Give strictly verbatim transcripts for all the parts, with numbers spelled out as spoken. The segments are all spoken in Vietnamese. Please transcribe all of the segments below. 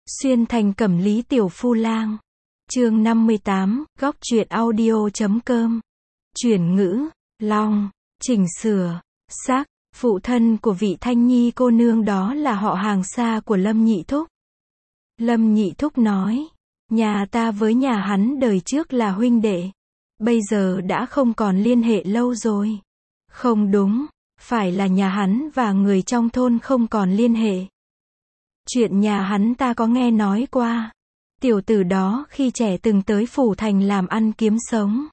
Xuyên thành Cẩm Lý Tiểu Phu Lang. Chương năm mươi tám, góc truyện audio chấm com. Chuyển ngữ, long, chỉnh sửa, xác, phụ thân của vị Thanh Nhi cô nương đó là họ hàng xa của Lâm Nhị Thúc. Lâm Nhị Thúc nói, nhà ta với nhà hắn đời trước là huynh đệ, bây giờ đã không còn liên hệ lâu rồi. Không đúng, phải là nhà hắn và người trong thôn không còn liên hệ. Chuyện nhà hắn ta có nghe nói qua. Tiểu tử đó khi trẻ từng tới phủ thành làm ăn kiếm sống.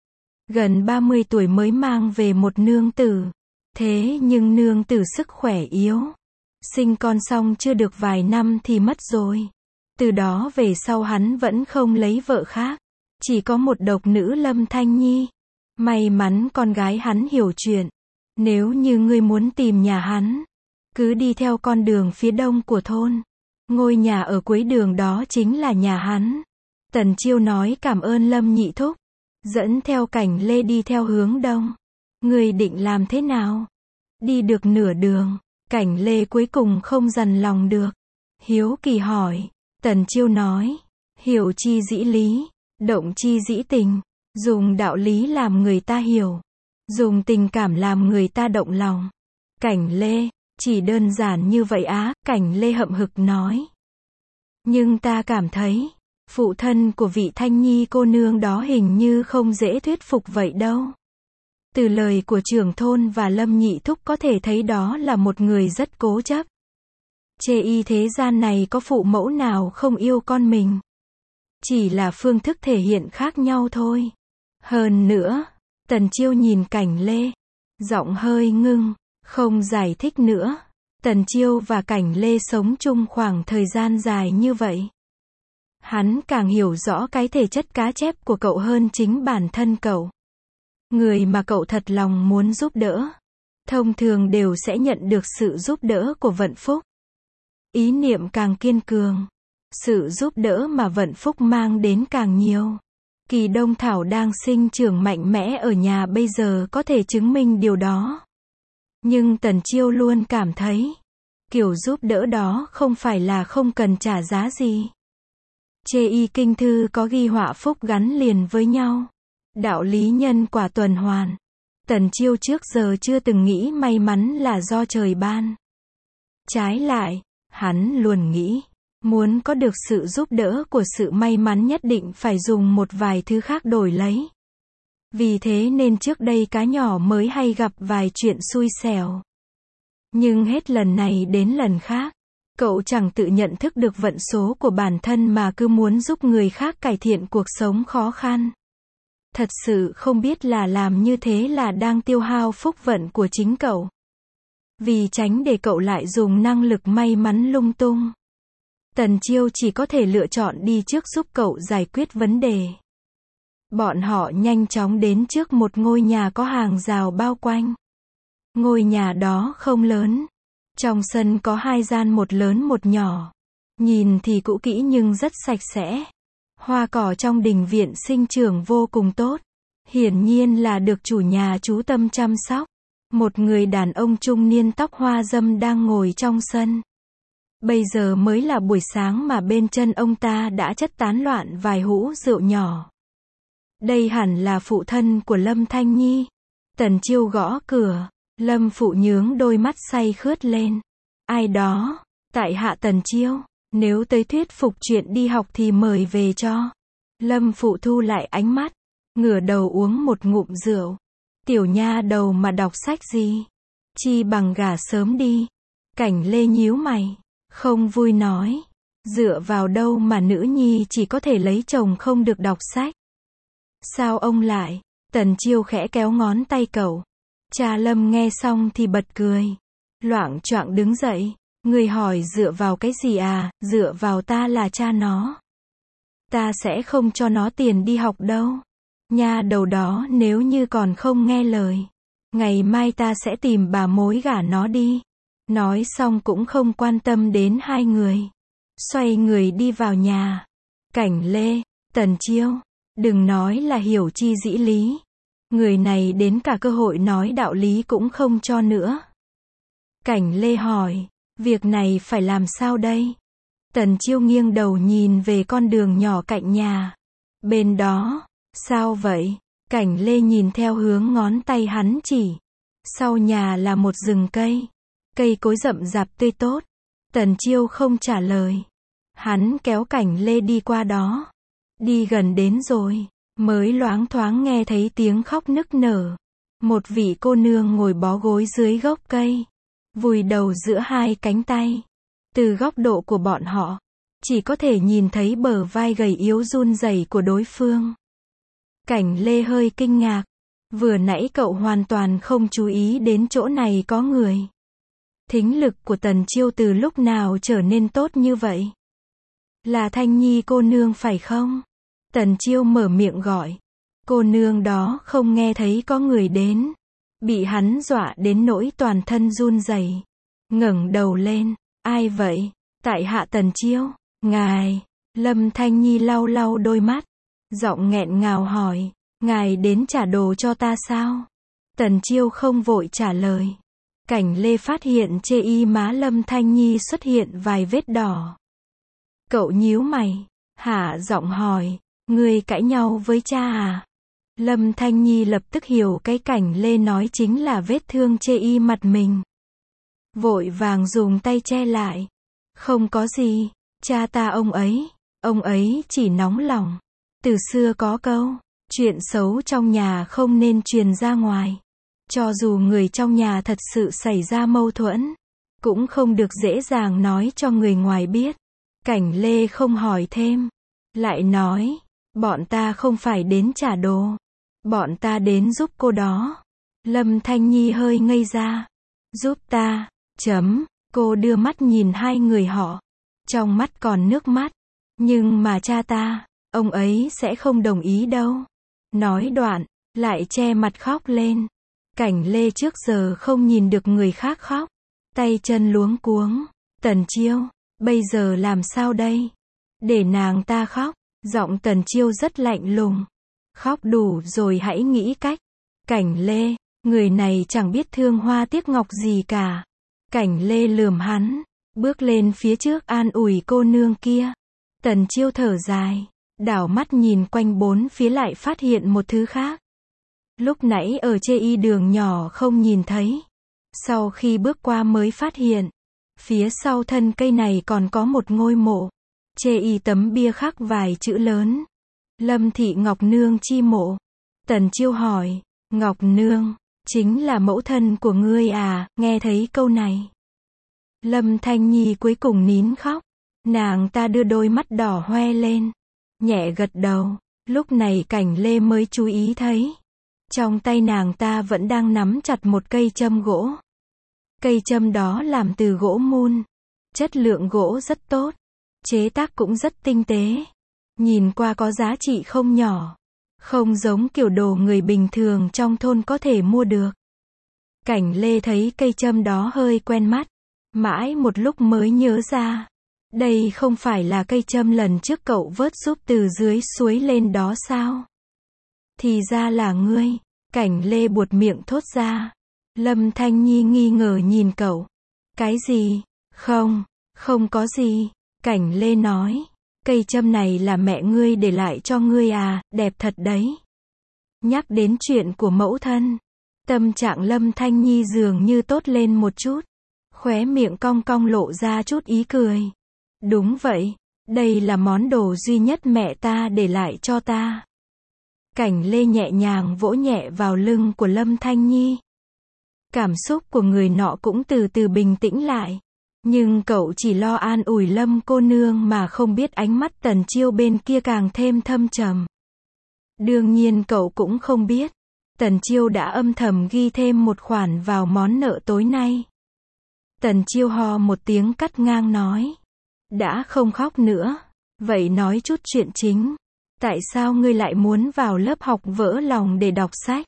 Gần ba mươi tuổi mới mang về một nương tử. Thế nhưng nương tử sức khỏe yếu. Sinh con xong chưa được vài năm thì mất rồi. Từ đó về sau hắn vẫn không lấy vợ khác. Chỉ có một độc nữ Lâm Thanh Nhi. May mắn con gái hắn hiểu chuyện. Nếu như ngươi muốn tìm nhà hắn, cứ đi theo con đường phía đông của thôn. Ngôi nhà ở cuối đường đó chính là nhà hắn. Tần Chiêu nói cảm ơn Lâm Nhị Thúc. Dẫn theo Cảnh Lê đi theo hướng đông. Người định làm thế nào? Đi được nửa đường, Cảnh Lê cuối cùng không dằn lòng được. Hiếu kỳ hỏi. Tần Chiêu nói, hiểu chi dĩ lý, động chi dĩ tình. Dùng đạo lý làm người ta hiểu. Dùng tình cảm làm người ta động lòng. Cảnh Lê, chỉ đơn giản như vậy á, Cảnh Lê hậm hực nói. Nhưng ta cảm thấy, phụ thân của vị Thanh Nhi cô nương đó hình như không dễ thuyết phục vậy đâu. Từ lời của trưởng thôn và Lâm Nhị Thúc có thể thấy đó là một người rất cố chấp. Chê y thế gian này có phụ mẫu nào không yêu con mình. Chỉ là phương thức thể hiện khác nhau thôi. Hơn nữa, Tần Chiêu nhìn Cảnh Lê, giọng hơi ngưng, không giải thích nữa. Tần Chiêu và Cảnh Lê sống chung khoảng thời gian dài như vậy. Hắn càng hiểu rõ cái thể chất cá chép của cậu hơn chính bản thân cậu. Người mà cậu thật lòng muốn giúp đỡ, thông thường đều sẽ nhận được sự giúp đỡ của vận phúc. Ý niệm càng kiên cường, sự giúp đỡ mà vận phúc mang đến càng nhiều. Kỳ Đông Thảo đang sinh trưởng mạnh mẽ ở nhà bây giờ có thể chứng minh điều đó. Nhưng Tần Chiêu luôn cảm thấy, kiểu giúp đỡ đó không phải là không cần trả giá gì. Chê y kinh thư có ghi họa phúc gắn liền với nhau. Đạo lý nhân quả tuần hoàn. Tần Chiêu trước giờ chưa từng nghĩ may mắn là do trời ban. Trái lại, hắn luôn nghĩ, muốn có được sự giúp đỡ của sự may mắn nhất định phải dùng một vài thứ khác đổi lấy. Vì thế nên trước đây cá nhỏ mới hay gặp vài chuyện xui xẻo. Nhưng hết lần này đến lần khác, cậu chẳng tự nhận thức được vận số của bản thân mà cứ muốn giúp người khác cải thiện cuộc sống khó khăn. Thật sự không biết là làm như thế là đang tiêu hao phúc vận của chính cậu. Vì tránh để cậu lại dùng năng lực may mắn lung tung, Tần Chiêu chỉ có thể lựa chọn đi trước giúp cậu giải quyết vấn đề. Bọn họ nhanh chóng đến trước một ngôi nhà có hàng rào bao quanh. Ngôi nhà đó không lớn. Trong sân có hai gian, một lớn một nhỏ. Nhìn thì cũ kỹ nhưng rất sạch sẽ. Hoa cỏ trong đình viện sinh trưởng vô cùng tốt. Hiển nhiên là được chủ nhà chú tâm chăm sóc. Một người đàn ông trung niên tóc hoa râm đang ngồi trong sân. Bây giờ mới là buổi sáng mà bên chân ông ta đã chất tán loạn vài hũ rượu nhỏ. Đây hẳn là phụ thân của Lâm Thanh Nhi. Tần Chiêu gõ cửa. Lâm phụ nhướng đôi mắt say khướt lên. Ai đó? Tại hạ Tần Chiêu. Nếu tới thuyết phục chuyện đi học thì mời về cho. Lâm phụ thu lại ánh mắt, ngửa đầu uống một ngụm rượu. Tiểu nha đầu mà đọc sách gì? Chi bằng gả sớm đi. Cảnh Lê nhíu mày, không vui nói. Dựa vào đâu mà nữ nhi chỉ có thể lấy chồng không được đọc sách? Sao ông lại? Tần Chiêu khẽ kéo ngón tay cậu. Cha Lâm nghe xong thì bật cười. Loạng choạng đứng dậy. Người hỏi dựa vào cái gì à? Dựa vào ta là cha nó. Ta sẽ không cho nó tiền đi học đâu. Nha đầu đó nếu như còn không nghe lời, ngày mai ta sẽ tìm bà mối gả nó đi. Nói xong cũng không quan tâm đến hai người. Xoay người đi vào nhà. Cảnh Lê, Tần Chiêu, đừng nói là hiểu chi dĩ lý. Người này đến cả cơ hội nói đạo lý cũng không cho nữa. Cảnh Lê hỏi, việc này phải làm sao đây? Tần Chiêu nghiêng đầu nhìn về con đường nhỏ cạnh nhà. Bên đó, sao vậy? Cảnh Lê nhìn theo hướng ngón tay hắn chỉ. Sau nhà là một rừng cây. Cây cối rậm rạp tươi tốt. Tần Chiêu không trả lời. Hắn kéo Cảnh Lê đi qua đó. Đi gần đến rồi, mới loáng thoáng nghe thấy tiếng khóc nức nở. Một vị cô nương ngồi bó gối dưới gốc cây, vùi đầu giữa hai cánh tay. Từ góc độ của bọn họ, chỉ có thể nhìn thấy bờ vai gầy yếu run rẩy của đối phương. Cảnh Lê hơi kinh ngạc. Vừa nãy cậu hoàn toàn không chú ý đến chỗ này có người. Thính lực của Tần Chiêu từ lúc nào trở nên tốt như vậy? Là Thanh Nhi cô nương phải không? Tần Chiêu mở miệng gọi. Cô nương đó không nghe thấy có người đến. Bị hắn dọa đến nỗi toàn thân run rẩy. Ngẩng đầu lên. Ai vậy? Tại hạ Tần Chiêu. Ngài. Lâm Thanh Nhi lau lau đôi mắt. Giọng nghẹn ngào hỏi. Ngài đến trả đồ cho ta sao? Tần Chiêu không vội trả lời. Cảnh Lê phát hiện chê y má Lâm Thanh Nhi xuất hiện vài vết đỏ. Cậu nhíu mày. Hạ giọng hỏi. Ngươi cãi nhau với cha à? Lâm Thanh Nhi lập tức hiểu cái Cảnh Lê nói chính là vết thương chê y mặt mình. Vội vàng dùng tay che lại. Không có gì. Cha ta ông ấy. Ông ấy chỉ nóng lòng. Từ xưa có câu. Chuyện xấu trong nhà không nên truyền ra ngoài. Cho dù người trong nhà thật sự xảy ra mâu thuẫn, cũng không được dễ dàng nói cho người ngoài biết. Cảnh Lê không hỏi thêm. Lại nói. Bọn ta không phải đến trả đồ. Bọn ta đến giúp cô đó. Lâm Thanh Nhi hơi ngây ra. Giúp ta. Chấm. Cô đưa mắt nhìn hai người họ. Trong mắt còn nước mắt. Nhưng mà cha ta, ông ấy sẽ không đồng ý đâu. Nói đoạn, lại che mặt khóc lên. Cảnh Lê trước giờ không nhìn được người khác khóc. Tay chân luống cuống. Tần Chiêu, bây giờ làm sao đây? Để nàng ta khóc. Giọng Tần Chiêu rất lạnh lùng. Khóc đủ rồi hãy nghĩ cách. Cảnh Lê, người này chẳng biết thương hoa tiếc ngọc gì cả. Cảnh Lê lườm hắn, bước lên phía trước an ủi cô nương kia. Tần Chiêu thở dài, đảo mắt nhìn quanh bốn phía lại phát hiện một thứ khác. Lúc nãy ở chê y đường nhỏ không nhìn thấy. Sau khi bước qua mới phát hiện, phía sau thân cây này còn có một ngôi mộ. Chê y tấm bia khắc vài chữ lớn. Lâm Thị Ngọc Nương chi mộ. Tần Chiêu hỏi, Ngọc Nương, chính là mẫu thân của ngươi à? Nghe thấy câu này, Lâm Thanh Nhi cuối cùng nín khóc. Nàng ta đưa đôi mắt đỏ hoe lên, nhẹ gật đầu. Lúc này Cảnh Lê mới chú ý thấy, trong tay nàng ta vẫn đang nắm chặt một cây châm gỗ. Cây châm đó làm từ gỗ mun. Chất lượng gỗ rất tốt. Chế tác cũng rất tinh tế. Nhìn qua có giá trị không nhỏ. Không giống kiểu đồ người bình thường trong thôn có thể mua được. Cảnh Lê thấy cây châm đó hơi quen mắt. Mãi một lúc mới nhớ ra. Đây không phải là cây châm lần trước cậu vớt giúp từ dưới suối lên đó sao? Thì ra là ngươi. Cảnh Lê buột miệng thốt ra. Lâm Thanh Nhi nghi ngờ nhìn cậu. Cái gì? Không, không có gì. Cảnh Lê nói. Cây châm này là mẹ ngươi để lại cho ngươi à, đẹp thật đấy. Nhắc đến chuyện của mẫu thân. Tâm trạng Lâm Thanh Nhi dường như tốt lên một chút. Khóe miệng cong cong lộ ra chút ý cười. Đúng vậy, đây là món đồ duy nhất mẹ ta để lại cho ta. Cảnh Lê nhẹ nhàng vỗ nhẹ vào lưng của Lâm Thanh Nhi. Cảm xúc của người nọ cũng từ từ bình tĩnh lại. Nhưng cậu chỉ lo an ủi Lâm cô nương mà không biết ánh mắt Tần Chiêu bên kia càng thêm thâm trầm. Đương nhiên cậu cũng không biết. Tần Chiêu đã âm thầm ghi thêm một khoản vào món nợ tối nay. Tần Chiêu ho một tiếng cắt ngang nói. Đã không khóc nữa. Vậy nói chút chuyện chính. Tại sao ngươi lại muốn vào lớp học vỡ lòng để đọc sách?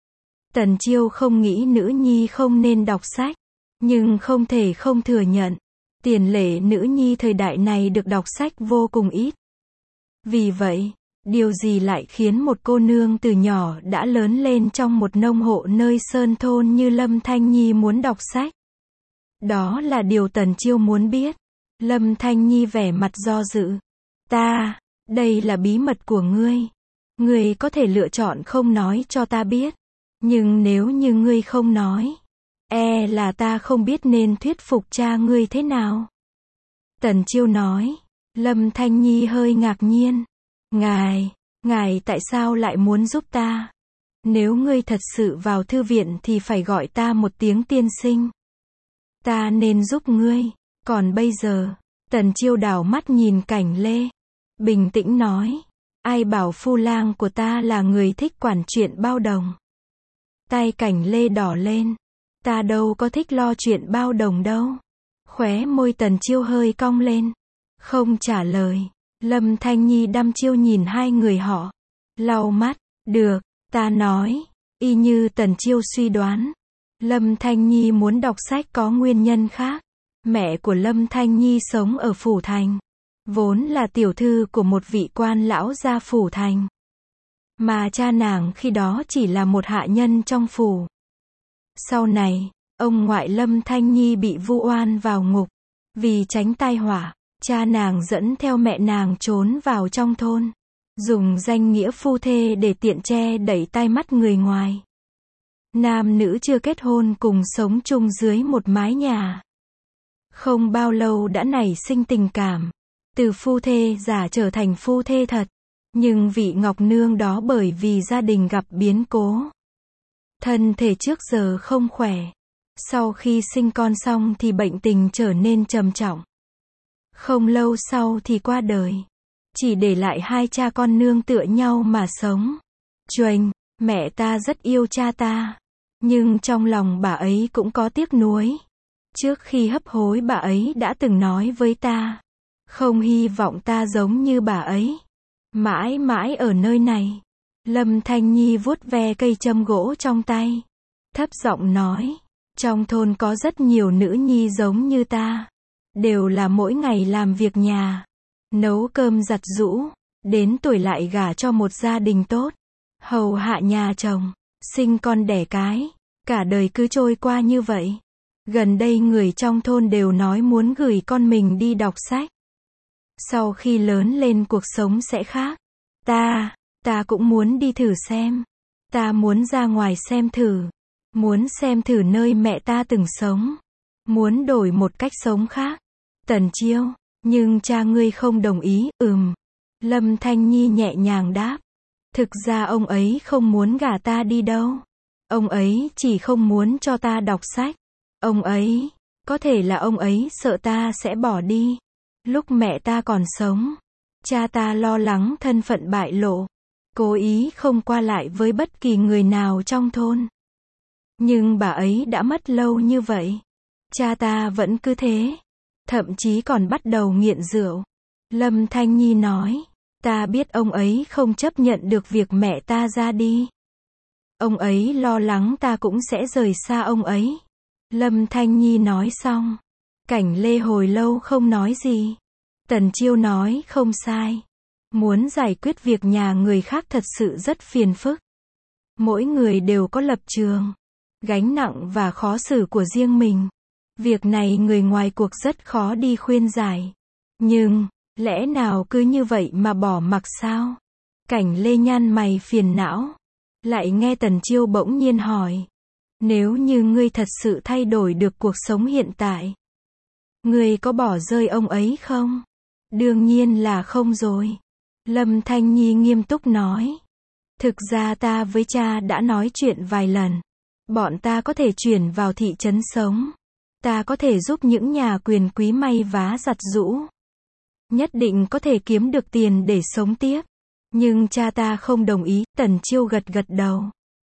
Tần Chiêu không nghĩ nữ nhi không nên đọc sách. Nhưng không thể không thừa nhận. Tiền lệ nữ nhi thời đại này được đọc sách vô cùng ít. Vì vậy, điều gì lại khiến một cô nương từ nhỏ đã lớn lên trong một nông hộ nơi sơn thôn như Lâm Thanh Nhi muốn đọc sách? Đó là điều Tần Chiêu muốn biết. Lâm Thanh Nhi vẻ mặt do dự. Ta, đây là bí mật của ngươi. Ngươi có thể lựa chọn không nói cho ta biết. Nhưng nếu như ngươi không nói, e là ta không biết nên thuyết phục cha ngươi thế nào. Tần Chiêu nói. Lâm Thanh Nhi hơi ngạc nhiên. Ngài, ngài tại sao lại muốn giúp ta? Nếu ngươi thật sự vào thư viện thì phải gọi ta một tiếng tiên sinh. Ta nên giúp ngươi. Còn bây giờ, Tần Chiêu đảo mắt nhìn Cảnh Lê. Bình tĩnh nói. Ai bảo phu lang của ta là người thích quản chuyện bao đồng. Tay Cảnh Lê đỏ lên. Ta đâu có thích lo chuyện bao đồng đâu. Khóe môi Tần Chiêu hơi cong lên. Không trả lời. Lâm Thanh Nhi đăm chiêu nhìn hai người họ. Lau mắt. Được, ta nói. Y như Tần Chiêu suy đoán. Lâm Thanh Nhi muốn đọc sách có nguyên nhân khác. Mẹ của Lâm Thanh Nhi sống ở Phủ Thành. Vốn là tiểu thư của một vị quan lão gia Phủ Thành. Mà cha nàng khi đó chỉ là một hạ nhân trong phủ. Sau này, ông ngoại Lâm Thanh Nhi bị vu oan vào ngục. Vì tránh tai họa, cha nàng dẫn theo mẹ nàng trốn vào trong thôn. Dùng danh nghĩa phu thê để tiện che đẩy tai mắt người ngoài. Nam nữ chưa kết hôn cùng sống chung dưới một mái nhà. Không bao lâu đã nảy sinh tình cảm. Từ phu thê giả trở thành phu thê thật. Nhưng vị Ngọc Nương đó bởi vì gia đình gặp biến cố. Thân thể trước giờ không khỏe. Sau khi sinh con xong thì bệnh tình trở nên trầm trọng. Không lâu sau thì qua đời. Chỉ để lại hai cha con nương tựa nhau mà sống. Chuềnh, mẹ ta rất yêu cha ta. Nhưng trong lòng bà ấy cũng có tiếc nuối. Trước khi hấp hối bà ấy đã từng nói với ta. Không hy vọng ta giống như bà ấy. Mãi mãi ở nơi này. Lâm Thanh Nhi vuốt ve cây châm gỗ trong tay. Thấp giọng nói. Trong thôn có rất nhiều nữ nhi giống như ta. Đều là mỗi ngày làm việc nhà. Nấu cơm giặt giũ. Đến tuổi lại gả cho một gia đình tốt. Hầu hạ nhà chồng. Sinh con đẻ cái. Cả đời cứ trôi qua như vậy. Gần đây người trong thôn đều nói muốn gửi con mình đi đọc sách. Sau khi lớn lên cuộc sống sẽ khác. Ta, ta cũng muốn đi thử xem. Ta muốn ra ngoài xem thử. Muốn xem thử nơi mẹ ta từng sống. Muốn đổi một cách sống khác. Tần Chiêu, nhưng cha ngươi không đồng ý. Ừm. Lâm Thanh Nhi nhẹ nhàng đáp. Thực ra ông ấy không muốn gả ta đi đâu. Ông ấy chỉ không muốn cho ta đọc sách. Ông ấy, có thể là ông ấy sợ ta sẽ bỏ đi. Lúc mẹ ta còn sống, cha ta lo lắng thân phận bại lộ. Cố ý không qua lại với bất kỳ người nào trong thôn. Nhưng bà ấy đã mất lâu như vậy. Cha ta vẫn cứ thế. Thậm chí còn bắt đầu nghiện rượu. Lâm Thanh Nhi nói. Ta biết ông ấy không chấp nhận được việc mẹ ta ra đi. Ông ấy lo lắng ta cũng sẽ rời xa ông ấy. Lâm Thanh Nhi nói xong. Cảnh Lê hồi lâu không nói gì. Tần Chiêu nói không sai. Muốn giải quyết việc nhà người khác thật sự rất phiền phức. Mỗi người đều có lập trường, gánh nặng và khó xử của riêng mình. Việc này người ngoài cuộc rất khó đi khuyên giải. Nhưng, lẽ nào cứ như vậy mà bỏ mặc sao? Cảnh Lê nhăn mày phiền não. Lại nghe Tần Chiêu bỗng nhiên hỏi. Nếu như ngươi thật sự thay đổi được cuộc sống hiện tại, ngươi có bỏ rơi ông ấy không? Đương nhiên là không rồi. Lâm Thanh Nhi nghiêm túc nói. Thực ra ta với cha đã nói chuyện vài lần. Bọn ta có thể chuyển vào thị trấn sống. Ta có thể giúp những nhà quyền quý may vá giặt giũ. Nhất định có thể kiếm được tiền để sống tiếp. Nhưng cha ta không đồng ý. Tần Chiêu gật gật đầu.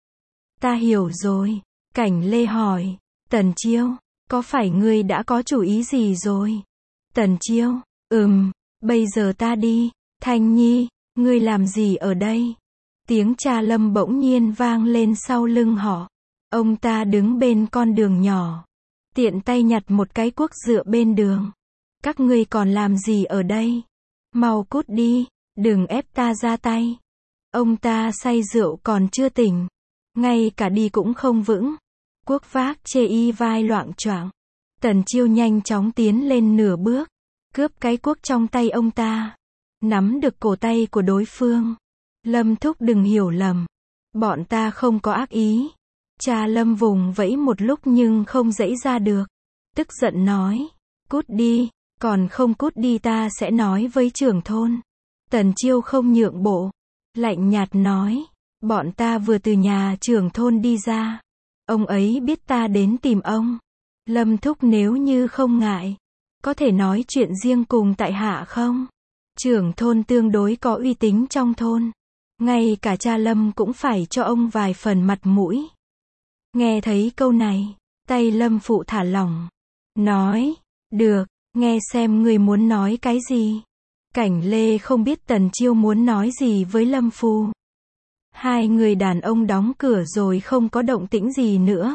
Ta hiểu rồi. Cảnh Lê hỏi. Tần Chiêu, có phải ngươi đã có chủ ý gì rồi? Tần Chiêu, ừm, bây giờ ta đi. Thanh Nhi, ngươi làm gì ở đây? Tiếng cha Lâm bỗng nhiên vang lên sau lưng họ. Ông ta đứng bên con đường nhỏ. Tiện tay nhặt một cái cuốc dựa bên đường. Các ngươi còn làm gì ở đây? Mau cút đi, đừng ép ta ra tay. Ông ta say rượu còn chưa tỉnh. Ngay cả đi cũng không vững. Cuốc vác chê y vai loạng choạng. Tần Chiêu nhanh chóng tiến lên nửa bước. cướp cái cuốc trong tay ông ta. Nắm được cổ tay của đối phương. Lâm thúc đừng hiểu lầm. Bọn ta không có ác ý. Cha Lâm vùng vẫy một lúc nhưng không giãy ra được. Tức giận nói. Cút đi, còn không cút đi ta sẽ nói với trưởng thôn. Tần Chiêu không nhượng bộ. Lạnh nhạt nói. Bọn ta vừa từ nhà trưởng thôn đi ra. Ông ấy biết ta đến tìm ông. Lâm thúc nếu như không ngại. Có thể nói chuyện riêng cùng tại hạ không? Trưởng thôn tương đối có uy tín trong thôn. Ngay cả cha Lâm cũng phải cho ông vài phần mặt mũi. Nghe thấy câu này, tay Lâm phụ thả lỏng. Nói, được, nghe xem người muốn nói cái gì. Cảnh Lê không biết Tần Chiêu muốn nói gì với Lâm Phu. Hai người đàn ông đóng cửa rồi không có động tĩnh gì nữa.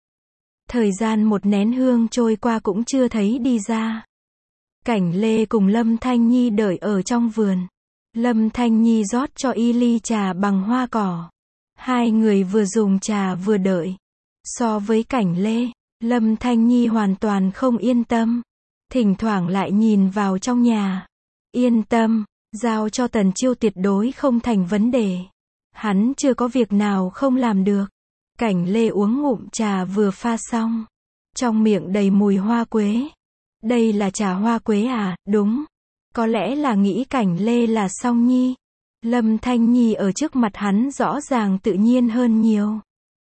Thời gian một nén hương trôi qua cũng chưa thấy đi ra. Cảnh Lê cùng Lâm Thanh Nhi đợi ở trong vườn. Lâm Thanh Nhi rót cho y ly trà bằng hoa cỏ. Hai người vừa dùng trà vừa đợi. So với Cảnh Lê, Lâm Thanh Nhi hoàn toàn không yên tâm. Thỉnh thoảng lại nhìn vào trong nhà. Yên tâm, giao cho Tần Chiêu tuyệt đối không thành vấn đề. Hắn chưa có việc nào không làm được. Cảnh Lê uống ngụm trà vừa pha xong. Trong miệng đầy mùi hoa quế. Đây là trà hoa quế à? Đúng. Có lẽ là nghĩ Cảnh Lê là Song Nhi. Lâm Thanh Nhi ở trước mặt hắn rõ ràng tự nhiên hơn nhiều.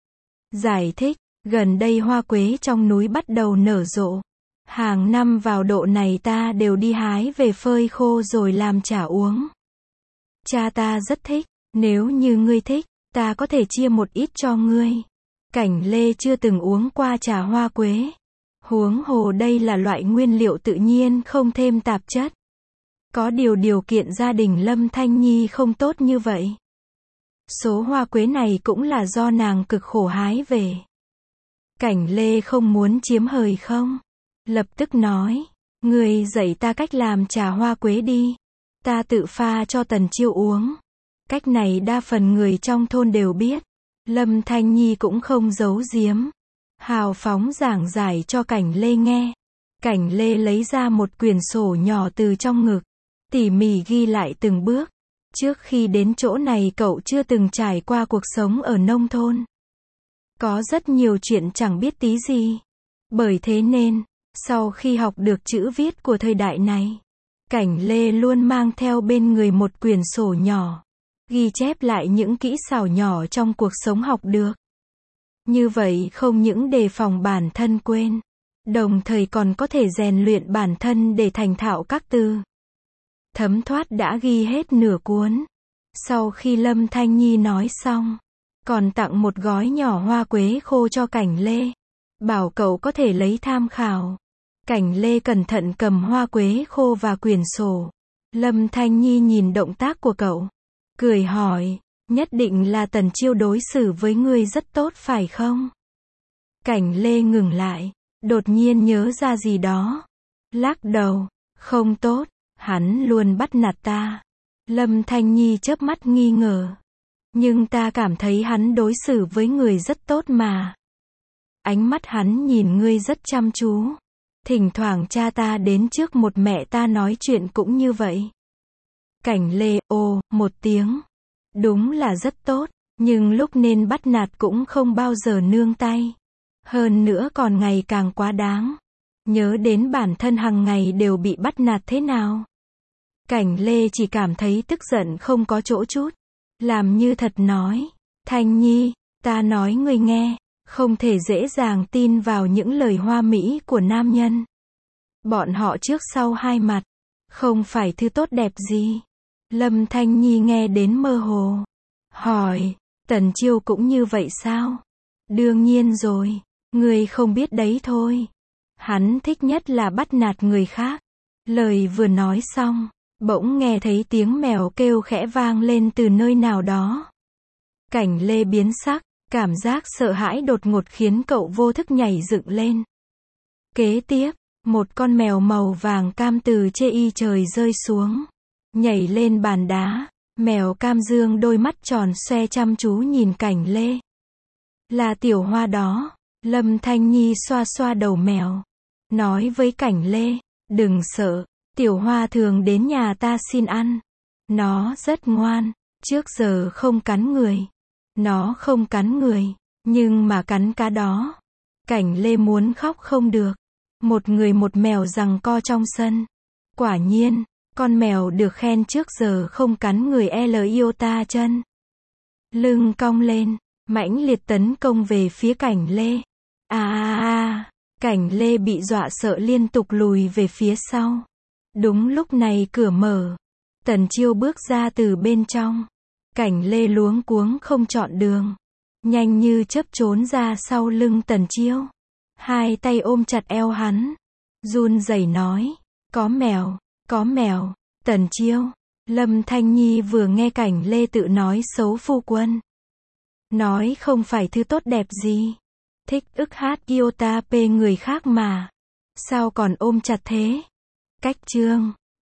Giải thích, gần đây hoa quế trong núi bắt đầu nở rộ. Hàng năm vào độ này ta đều đi hái về phơi khô rồi làm trà uống. Cha ta rất thích, nếu như ngươi thích, ta có thể chia một ít cho ngươi. Cảnh Lê chưa từng uống qua trà hoa quế. Huống hồ đây là loại nguyên liệu tự nhiên không thêm tạp chất. Có điều điều kiện gia đình Lâm Thanh Nhi không tốt như vậy. Số hoa quế này cũng là do nàng cực khổ hái về. Cảnh Lê không muốn chiếm hời không? Lập tức nói, ngươi dạy ta cách làm trà hoa quế đi. Ta tự pha cho Tần Chiêu uống. Cách này đa phần người trong thôn đều biết. Lâm Thanh Nhi cũng không giấu giếm. Hào phóng giảng giải cho Cảnh Lê nghe. Cảnh Lê lấy ra một quyển sổ nhỏ từ trong ngực. Tỉ mỉ ghi lại từng bước. Trước khi đến chỗ này cậu chưa từng trải qua cuộc sống ở nông thôn. Có rất nhiều chuyện chẳng biết tí gì. Bởi thế nên, sau khi học được chữ viết của thời đại này, Cảnh Lê luôn mang theo bên người một quyển sổ nhỏ. Ghi chép lại những kỹ xảo nhỏ trong cuộc sống học được. Như vậy không những đề phòng bản thân quên, đồng thời còn có thể rèn luyện bản thân để thành thạo các từ. Thấm thoát đã ghi hết nửa cuốn. Sau khi Lâm Thanh Nhi nói xong, còn tặng một gói nhỏ hoa quế khô cho Cảnh Lê. Bảo cậu có thể lấy tham khảo. Cảnh Lê cẩn thận cầm hoa quế khô và quyển sổ. Lâm Thanh Nhi nhìn động tác của cậu. Cười hỏi, nhất định là Tần Chiêu đối xử với ngươi rất tốt phải không? Cảnh Lê ngừng lại, đột nhiên nhớ ra gì đó. Lắc đầu, không tốt, hắn luôn bắt nạt ta. Lâm Thanh Nhi chớp mắt nghi ngờ. Nhưng ta cảm thấy hắn đối xử với người rất tốt mà. Ánh mắt hắn nhìn ngươi rất chăm chú. Thỉnh thoảng cha ta đến trước một mẹ ta nói chuyện cũng như vậy. Cảnh Lê, ô, một tiếng. Đúng là rất tốt, nhưng lúc nên bắt nạt cũng không bao giờ nương tay. Hơn nữa còn ngày càng quá đáng. Nhớ đến bản thân hàng ngày đều bị bắt nạt thế nào. Cảnh Lê chỉ cảm thấy tức giận không có chỗ chút. Làm như thật nói. Thanh Nhi, ta nói ngươi nghe, không thể dễ dàng tin vào những lời hoa mỹ của nam nhân. Bọn họ trước sau hai mặt, không phải thứ tốt đẹp gì. Lâm Thanh Nhi nghe đến mơ hồ. Hỏi, Tần Chiêu cũng như vậy sao? Đương nhiên rồi, ngươi không biết đấy thôi. Hắn thích nhất là bắt nạt người khác. Lời vừa nói xong, bỗng nghe thấy tiếng mèo kêu khẽ vang lên từ nơi nào đó. Cảnh Lê biến sắc, cảm giác sợ hãi đột ngột khiến cậu vô thức nhảy dựng lên. Kế tiếp, một con mèo màu vàng cam từ trên y trời rơi xuống. Nhảy lên bàn đá, mèo cam dương đôi mắt tròn xoe chăm chú nhìn Cảnh Lê. Là Tiểu Hoa đó. Lâm Thanh Nhi xoa xoa đầu mèo. Nói với Cảnh Lê, đừng sợ, Tiểu Hoa thường đến nhà ta xin ăn. Nó rất ngoan, trước giờ không cắn người. Nó không cắn người, nhưng mà cắn cá đó. Cảnh Lê muốn khóc không được. Một người một mèo giằng co trong sân. Quả nhiên, con mèo được khen trước giờ không cắn người L iota chân. Lưng cong lên, mãnh liệt tấn công về phía Cảnh Lê. À à à, Cảnh Lê bị dọa sợ liên tục lùi về phía sau. Đúng lúc này cửa mở. Tần Chiêu bước ra từ bên trong. Cảnh Lê luống cuống không chọn đường. Nhanh như chớp trốn ra sau lưng Tần Chiêu. Hai tay ôm chặt eo hắn. Run rẩy nói. Có mèo, có mèo. Tần Chiêu. Lâm Thanh Nhi vừa nghe Cảnh Lê tự nói xấu phu quân. Nói không phải thứ tốt đẹp gì. Thích ức hát iota p người khác mà. Sao còn ôm chặt thế? Cách chương.